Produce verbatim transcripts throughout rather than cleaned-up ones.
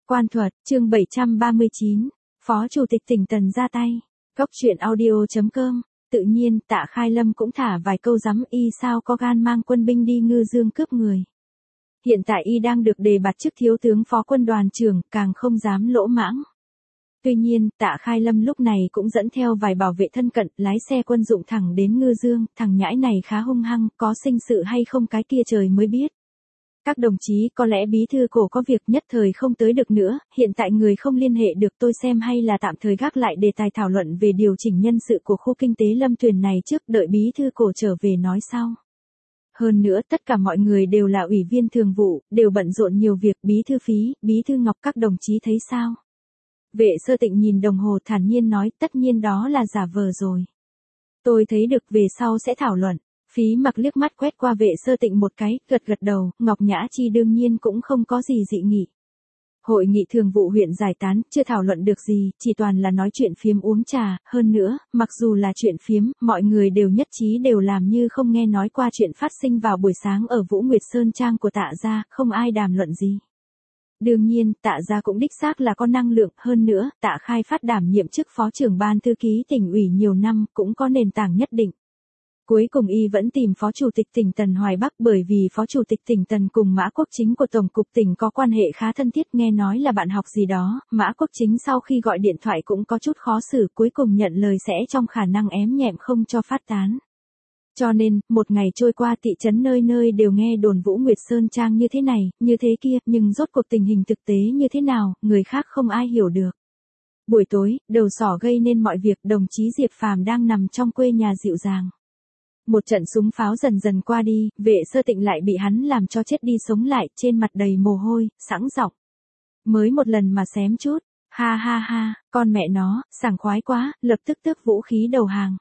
Quan thuật, chương bảy trăm ba mươi chín, Phó Chủ tịch tỉnh Tần ra tay. Cốc truyện audio chấm com. Tự nhiên, Tạ Khai Lâm cũng thả vài câu rắm y sao có gan mang quân binh đi Ngư Dương cướp người. Hiện tại y đang được đề bạt chức thiếu tướng phó quân đoàn trưởng, càng không dám lỗ mãng. Tuy nhiên, Tạ Khai Lâm lúc này cũng dẫn theo vài bảo vệ thân cận, lái xe quân dụng thẳng đến Ngư Dương, thằng nhãi này khá hung hăng, có sinh sự hay không cái kia trời mới biết. Các đồng chí, có lẽ bí thư cổ có việc nhất thời không tới được nữa, hiện tại người không liên hệ được, tôi xem hay là tạm thời gác lại đề tài thảo luận về điều chỉnh nhân sự của khu kinh tế Lâm Tuyền này trước, đợi bí thư cổ trở về nói sau. Hơn nữa, tất cả mọi người đều là ủy viên thường vụ, đều bận rộn nhiều việc, bí thư Phí, bí thư Ngọc, các đồng chí thấy sao? Vệ Sơ Tịnh nhìn đồng hồ thản nhiên nói, tất nhiên đó là giả vờ rồi. Tôi thấy được, về sau sẽ thảo luận. Phí Mặc liếc mắt quét qua Vệ Sơ Tịnh một cái, gật gật đầu, Ngọc Nhã Chi đương nhiên cũng không có gì dị nghị. Hội nghị thường vụ huyện giải tán, chưa thảo luận được gì, chỉ toàn là nói chuyện phiếm uống trà, hơn nữa, mặc dù là chuyện phiếm, mọi người đều nhất trí đều làm như không nghe nói qua chuyện phát sinh vào buổi sáng ở Vũ Nguyệt Sơn Trang của Tạ gia, không ai đàm luận gì. Đương nhiên, Tạ gia cũng đích xác là có năng lượng, hơn nữa, Tạ Khai Phát đảm nhiệm chức phó trưởng ban thư ký tỉnh ủy nhiều năm, cũng có nền tảng nhất định. Cuối cùng y vẫn tìm phó chủ tịch tỉnh Tần Hoài Bắc, bởi vì phó chủ tịch tỉnh Tần cùng Mã Quốc Chính của Tổng cục tỉnh có quan hệ khá thân thiết, nghe nói là bạn học gì đó. Mã Quốc Chính sau khi gọi điện thoại cũng có chút khó xử, cuối cùng nhận lời sẽ trong khả năng ém nhẹm không cho phát tán. Cho nên, một ngày trôi qua, thị trấn nơi nơi đều nghe đồn Vũ Nguyệt Sơn Trang như thế này, như thế kia, nhưng rốt cuộc tình hình thực tế như thế nào, người khác không ai hiểu được. Buổi tối, đầu sỏ gây nên mọi việc, đồng chí Diệp Phàm đang nằm trong quê nhà dịu dàng. Một trận súng pháo dần dần qua đi, Vệ Sơ Tịnh lại bị hắn làm cho chết đi sống lại, trên mặt đầy mồ hôi, sẵn giọng. Mới một lần mà xém chút, ha ha ha, con mẹ nó, sảng khoái quá, lập tức tước vũ khí đầu hàng.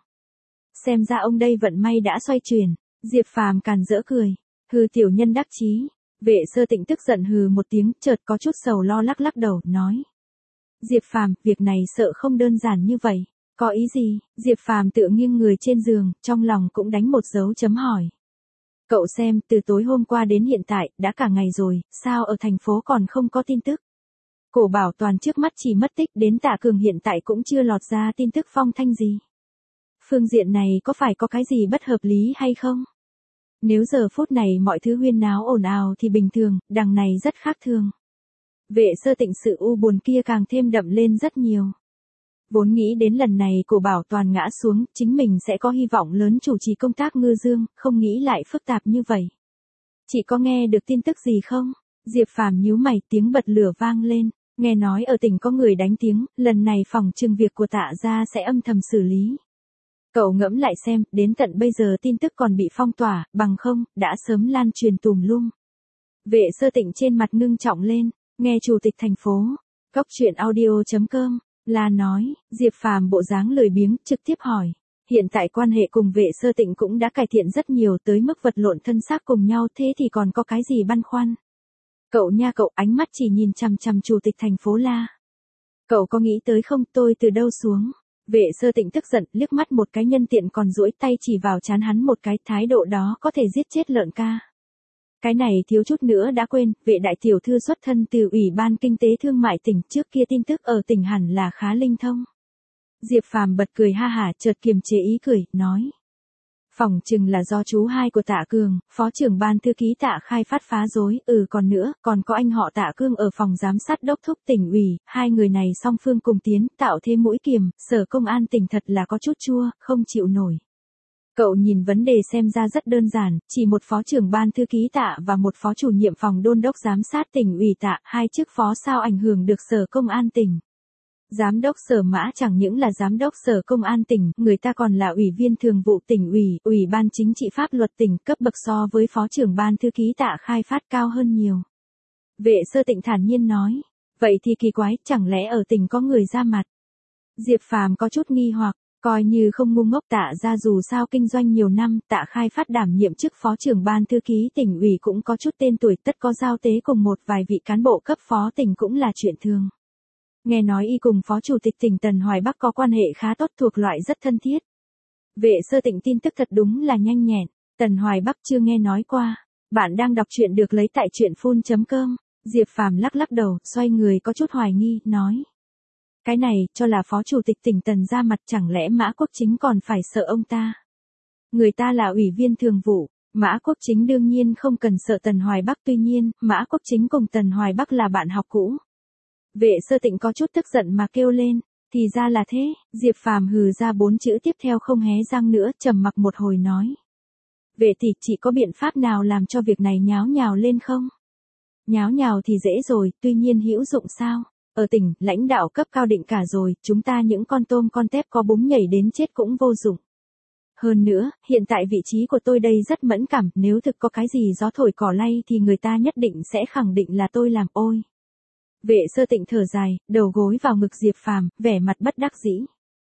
Xem ra ông đây vận may đã xoay chuyển, Diệp Phàm càn rỡ cười, hừ tiểu nhân đắc chí. Vệ Sơ Tịnh tức giận hừ một tiếng, chợt có chút sầu lo lắc lắc đầu, nói. Diệp Phàm, việc này sợ không đơn giản như vậy. Có ý gì? Diệp Phàm tựa nghiêng người trên giường, trong lòng cũng đánh một dấu chấm hỏi. Cậu xem, từ tối hôm qua đến hiện tại, đã cả ngày rồi, sao ở thành phố còn không có tin tức? Cổ Bảo Toàn trước mắt chỉ mất tích, đến Tạ Cường hiện tại cũng chưa lọt ra tin tức phong thanh gì. Phương diện này có phải có cái gì bất hợp lý hay không? Nếu giờ phút này mọi thứ huyên náo ồn ào thì bình thường, đằng này rất khác thường. Vệ Sơ Tịnh sự u buồn kia càng thêm đậm lên rất nhiều. Vốn nghĩ đến lần này Cổ Bảo Toàn ngã xuống, chính mình sẽ có hy vọng lớn chủ trì công tác Ngư Dương, không nghĩ lại phức tạp như vậy. Chị có nghe được tin tức gì không? Diệp Phàm nhíu mày, tiếng bật lửa vang lên, nghe nói ở tỉnh có người đánh tiếng, lần này phòng trừng việc của Tạ gia sẽ âm thầm xử lý. Cậu ngẫm lại xem, đến tận bây giờ tin tức còn bị phong tỏa, bằng không, đã sớm lan truyền tùm lum. Vệ Sơ Tịnh trên mặt ngưng trọng lên, nghe chủ tịch thành phố, cốc truyện audio chấm com. Là nói, Diệp Phàm bộ dáng lười biếng, trực tiếp hỏi. Hiện tại quan hệ cùng Vệ Sơ Tịnh cũng đã cải thiện rất nhiều, tới mức vật lộn thân xác cùng nhau, thế thì còn có cái gì băn khoăn? Cậu nha cậu, ánh mắt chỉ nhìn chằm chằm chủ tịch thành phố La. Cậu có nghĩ tới không, tôi từ đâu xuống? Vệ Sơ Tịnh tức giận, liếc mắt một cái, nhân tiện còn duỗi tay chỉ vào trán hắn một cái, thái độ đó có thể giết chết lợn ca. Cái này thiếu chút nữa đã quên, Vệ đại tiểu thư xuất thân từ Ủy ban Kinh tế Thương mại tỉnh, trước kia tin tức ở tỉnh hẳn là khá linh thông. Diệp Phàm bật cười ha hả, chợt kiềm chế ý cười, nói. Phỏng chừng là do chú hai của Tạ Cường, phó trưởng ban thư ký Tạ Khai Phát phá rối, ừ còn nữa, còn có anh họ Tạ Cương ở phòng giám sát đốc thúc tỉnh ủy, hai người này song phương cùng tiến, tạo thêm mũi kiềm, sở công an tỉnh thật là có chút chua, không chịu nổi. Cậu nhìn vấn đề xem ra rất đơn giản, chỉ một phó trưởng ban thư ký Tạ và một phó chủ nhiệm phòng đôn đốc giám sát tỉnh ủy Tạ, hai chức phó sao ảnh hưởng được sở công an tỉnh. Giám đốc sở Mã chẳng những là giám đốc sở công an tỉnh, người ta còn là ủy viên thường vụ tỉnh ủy, ủy ban chính trị pháp luật tỉnh, cấp bậc so với phó trưởng ban thư ký Tạ Khai Phát cao hơn nhiều. Vệ Sơ Tịnh thản nhiên nói, vậy thì kỳ quái, chẳng lẽ ở tỉnh có người ra mặt? Diệp Phàm có chút nghi hoặc. Coi như không ngu ngốc, Tạ ra dù sao kinh doanh nhiều năm, Tạ Khai Phát đảm nhiệm chức phó trưởng ban thư ký tỉnh ủy cũng có chút tên tuổi, tất có giao tế cùng một vài vị cán bộ cấp phó tỉnh cũng là chuyện thường. Nghe nói y cùng phó chủ tịch tỉnh Tần Hoài Bắc có quan hệ khá tốt, thuộc loại rất thân thiết. Vệ Sơ Tịnh tin tức thật đúng là nhanh nhẹn, Tần Hoài Bắc chưa nghe nói qua. Bạn đang đọc truyện được lấy tại truyện phun chấm com. Diệp Phàm lắc lắc đầu, xoay người có chút hoài nghi, nói. Cái này, cho là phó chủ tịch tỉnh Tần ra mặt, chẳng lẽ Mã Quốc Chính còn phải sợ ông ta? Người ta là ủy viên thường vụ, Mã Quốc Chính đương nhiên không cần sợ Tần Hoài Bắc, tuy nhiên, Mã Quốc Chính cùng Tần Hoài Bắc là bạn học cũ. Vệ Sơ Tịnh có chút tức giận mà kêu lên, thì ra là thế. Diệp Phàm hừ ra bốn chữ tiếp theo không hé răng nữa, trầm mặc một hồi nói. Vệ tỷ, chị có biện pháp nào làm cho việc này nháo nhào lên không? Nháo nhào thì dễ rồi, tuy nhiên hữu dụng sao? Ở tỉnh, lãnh đạo cấp cao định cả rồi, chúng ta những con tôm con tép có búng nhảy đến chết cũng vô dụng. Hơn nữa, hiện tại vị trí của tôi đây rất mẫn cảm, nếu thực có cái gì gió thổi cỏ lay thì người ta nhất định sẽ khẳng định là tôi làm. Ôi. Vệ Sơ Tịnh thở dài, đầu gối vào ngực Diệp Phàm, vẻ mặt bất đắc dĩ.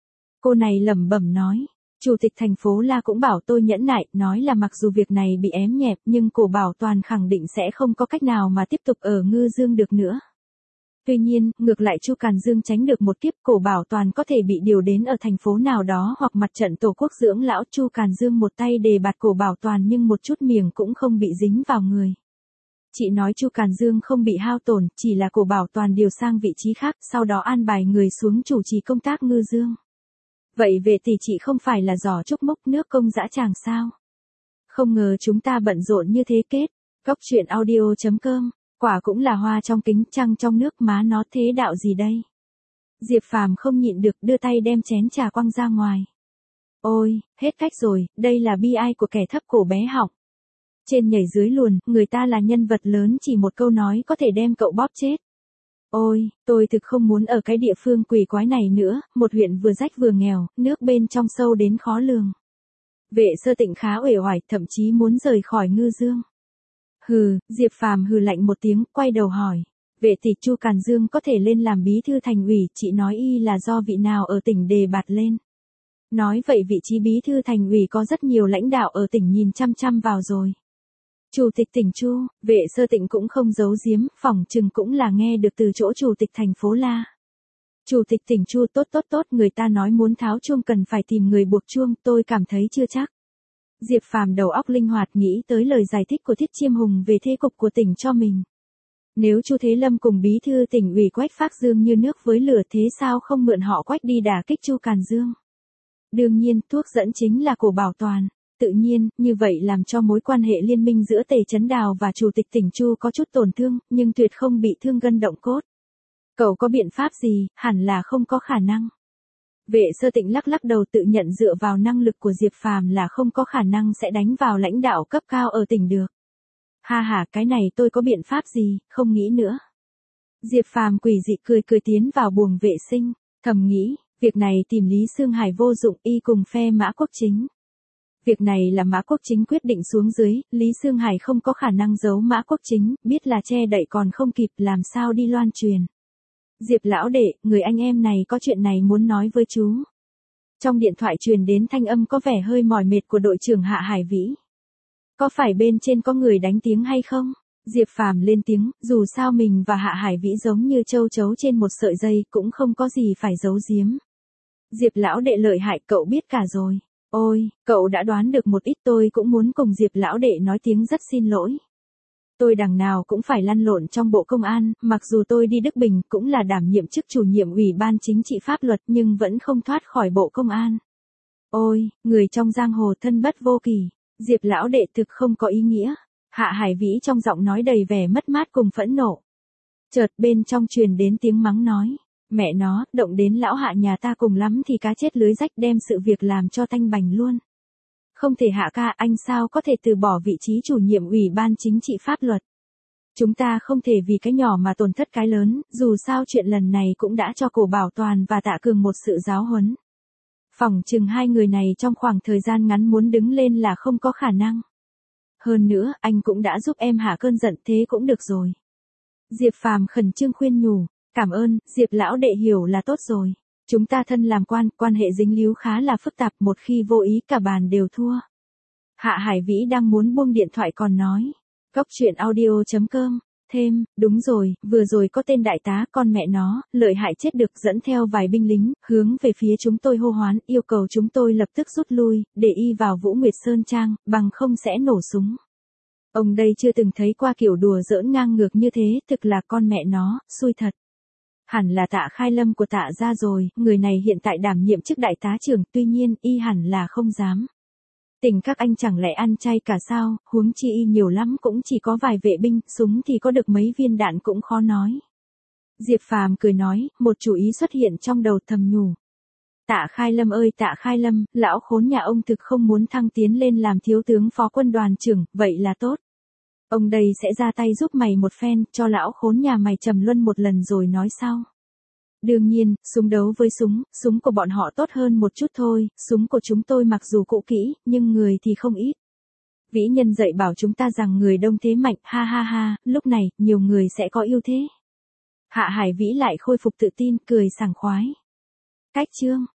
Cô này lẩm bẩm nói, chủ tịch thành phố La cũng bảo tôi nhẫn nại, nói là mặc dù việc này bị ém nhẹp nhưng Cổ Bảo Toàn khẳng định sẽ không có cách nào mà tiếp tục ở Ngư Dương được nữa. Tuy nhiên, ngược lại Chu Càn Dương tránh được một kiếp, Cổ Bảo Toàn có thể bị điều đến ở thành phố nào đó hoặc mặt trận tổ quốc dưỡng lão. Chu Càn Dương một tay đề bạt Cổ Bảo Toàn nhưng một chút miệng cũng không bị dính vào người. Chị nói Chu Càn Dương không bị hao tổn, chỉ là Cổ Bảo Toàn điều sang vị trí khác, sau đó an bài người xuống chủ trì công tác Ngư Dương. Vậy về thì chị không phải là giỏ trúc mốc nước công dã tràng sao? Không ngờ chúng ta bận rộn như thế kết. Cốc truyện audio chấm com, quả cũng là hoa trong kính trăng trong nước, má nó thế đạo gì đây? Diệp Phàm không nhịn được đưa tay đem chén trà quăng ra ngoài. Ôi, hết cách rồi, đây là bi ai của kẻ thấp cổ bé họng. Trên nhảy dưới luồn, người ta là nhân vật lớn, chỉ một câu nói có thể đem cậu bóp chết. Ôi, tôi thực không muốn ở cái địa phương quỷ quái này nữa, một huyện vừa rách vừa nghèo, nước bên trong sâu đến khó lường. Vệ Sơ Tịnh khá uể oải, thậm chí muốn rời khỏi Ngư Dương. Hừ, Diệp Phàm hừ lạnh một tiếng, quay đầu hỏi. Vệ tỷ, Chu Càn Dương có thể lên làm bí thư thành ủy, chị nói y là do vị nào ở tỉnh đề bạt lên. Nói vậy vị trí bí thư thành ủy có rất nhiều lãnh đạo ở tỉnh nhìn chăm chăm vào rồi. Chủ tịch tỉnh Chu, Vệ Sơ Tịnh cũng không giấu giếm, phỏng chừng cũng là nghe được từ chỗ chủ tịch thành phố La. Chủ tịch tỉnh Chu, tốt tốt tốt, người ta nói muốn tháo chuông cần phải tìm người buộc chuông, tôi cảm thấy chưa chắc. Diệp Phàm đầu óc linh hoạt nghĩ tới lời giải thích của Thiết Chiêm Hùng về thế cục của tỉnh cho mình. Nếu Chu Thế Lâm cùng bí thư tỉnh ủy Quách Phác Dương như nước với lửa, thế sao không mượn họ Quách đi đả kích Chu Càn Dương? Đương nhiên, thuốc dẫn chính là Cổ Bảo Toàn. Tự nhiên, như vậy làm cho mối quan hệ liên minh giữa Tề Chấn Đào và chủ tịch tỉnh Chu có chút tổn thương, nhưng tuyệt không bị thương gân động cốt. Cậu có biện pháp gì? Hẳn là không có khả năng. Vệ Sơ Tịnh lắc lắc đầu, tự nhận dựa vào năng lực của Diệp Phàm là không có khả năng sẽ đánh vào lãnh đạo cấp cao ở tỉnh được. Ha ha, cái này tôi có biện pháp gì, không nghĩ nữa. Diệp Phàm quỷ dị cười cười tiến vào buồng vệ sinh, thầm nghĩ, việc này tìm Lý Sương Hải vô dụng, y cùng phe Mã Quốc Chính. Việc này là Mã Quốc Chính quyết định xuống dưới, Lý Sương Hải không có khả năng giấu Mã Quốc Chính, biết là che đậy còn không kịp, làm sao đi loan truyền. Diệp lão đệ, người anh em này có chuyện này muốn nói với chú. Trong điện thoại truyền đến thanh âm có vẻ hơi mỏi mệt của đội trưởng Hạ Hải Vĩ. Có phải bên trên có người đánh tiếng hay không? Diệp Phàm lên tiếng, dù sao mình và Hạ Hải Vĩ giống như châu chấu trên một sợi dây, cũng không có gì phải giấu giếm. Diệp lão đệ lợi hại, cậu biết cả rồi. Ôi, cậu đã đoán được một ít, tôi cũng muốn cùng Diệp lão đệ nói tiếng rất xin lỗi. Tôi đằng nào cũng phải lăn lộn trong bộ công an, mặc dù tôi đi Đức Bình cũng là đảm nhiệm chức chủ nhiệm ủy ban chính trị pháp luật nhưng vẫn không thoát khỏi bộ công an. Ôi, người trong giang hồ thân bất vô kỳ, Diệp lão đệ thực không có ý nghĩa. Hạ Hải Vĩ trong giọng nói đầy vẻ mất mát cùng phẫn nộ. Chợt bên trong truyền đến tiếng mắng nói. Mẹ nó, động đến lão Hạ nhà ta cùng lắm thì cá chết lưới rách, đem sự việc làm cho tanh bành luôn. Không thể Hạ ca, anh sao có thể từ bỏ vị trí chủ nhiệm ủy ban chính trị pháp luật. Chúng ta không thể vì cái nhỏ mà tổn thất cái lớn, dù sao chuyện lần này cũng đã cho Cổ Bảo Toàn và Tạ Cường một sự giáo huấn. Phỏng chừng hai người này trong khoảng thời gian ngắn muốn đứng lên là không có khả năng. Hơn nữa, anh cũng đã giúp em hạ cơn giận, thế cũng được rồi. Diệp Phàm khẩn trương khuyên nhủ. Cảm ơn, Diệp lão đệ hiểu là tốt rồi. Chúng ta thân làm quan, quan hệ dính líu khá là phức tạp, một khi vô ý cả bàn đều thua. Hạ Hải Vĩ đang muốn buông điện thoại còn nói. Cốc truyện audio chấm com, thêm, đúng rồi, vừa rồi có tên đại tá, con mẹ nó, lợi hại chết được, dẫn theo vài binh lính, hướng về phía chúng tôi hô hoán, yêu cầu chúng tôi lập tức rút lui, để y vào Vũ Nguyệt Sơn Trang, bằng không sẽ nổ súng. Ông đây chưa từng thấy qua kiểu đùa giỡn ngang ngược như thế, thực là con mẹ nó, xui thật. Hẳn là Tạ Khai Lâm của Tạ gia rồi, người này hiện tại đảm nhiệm chức đại tá trưởng, tuy nhiên, y hẳn là không dám. Tình các anh chẳng lẽ ăn chay cả sao, huống chi y nhiều lắm cũng chỉ có vài vệ binh, súng thì có được mấy viên đạn cũng khó nói. Diệp Phàm cười nói, một chủ ý xuất hiện trong đầu thầm nhủ. Tạ Khai Lâm ơi Tạ Khai Lâm, lão khốn nhà ông thực không muốn thăng tiến lên làm thiếu tướng phó quân đoàn trưởng, vậy là tốt. Ông đây sẽ ra tay giúp mày một phen, cho lão khốn nhà mày trầm luân một lần rồi nói sau. Đương nhiên, súng đấu với súng, súng của bọn họ tốt hơn một chút thôi, súng của chúng tôi mặc dù cũ kỹ, nhưng người thì không ít. Vĩ nhân dạy bảo chúng ta rằng người đông thế mạnh, ha ha ha, lúc này, nhiều người sẽ có ưu thế. Hạ Hải Vĩ lại khôi phục tự tin, cười sảng khoái. Cách chương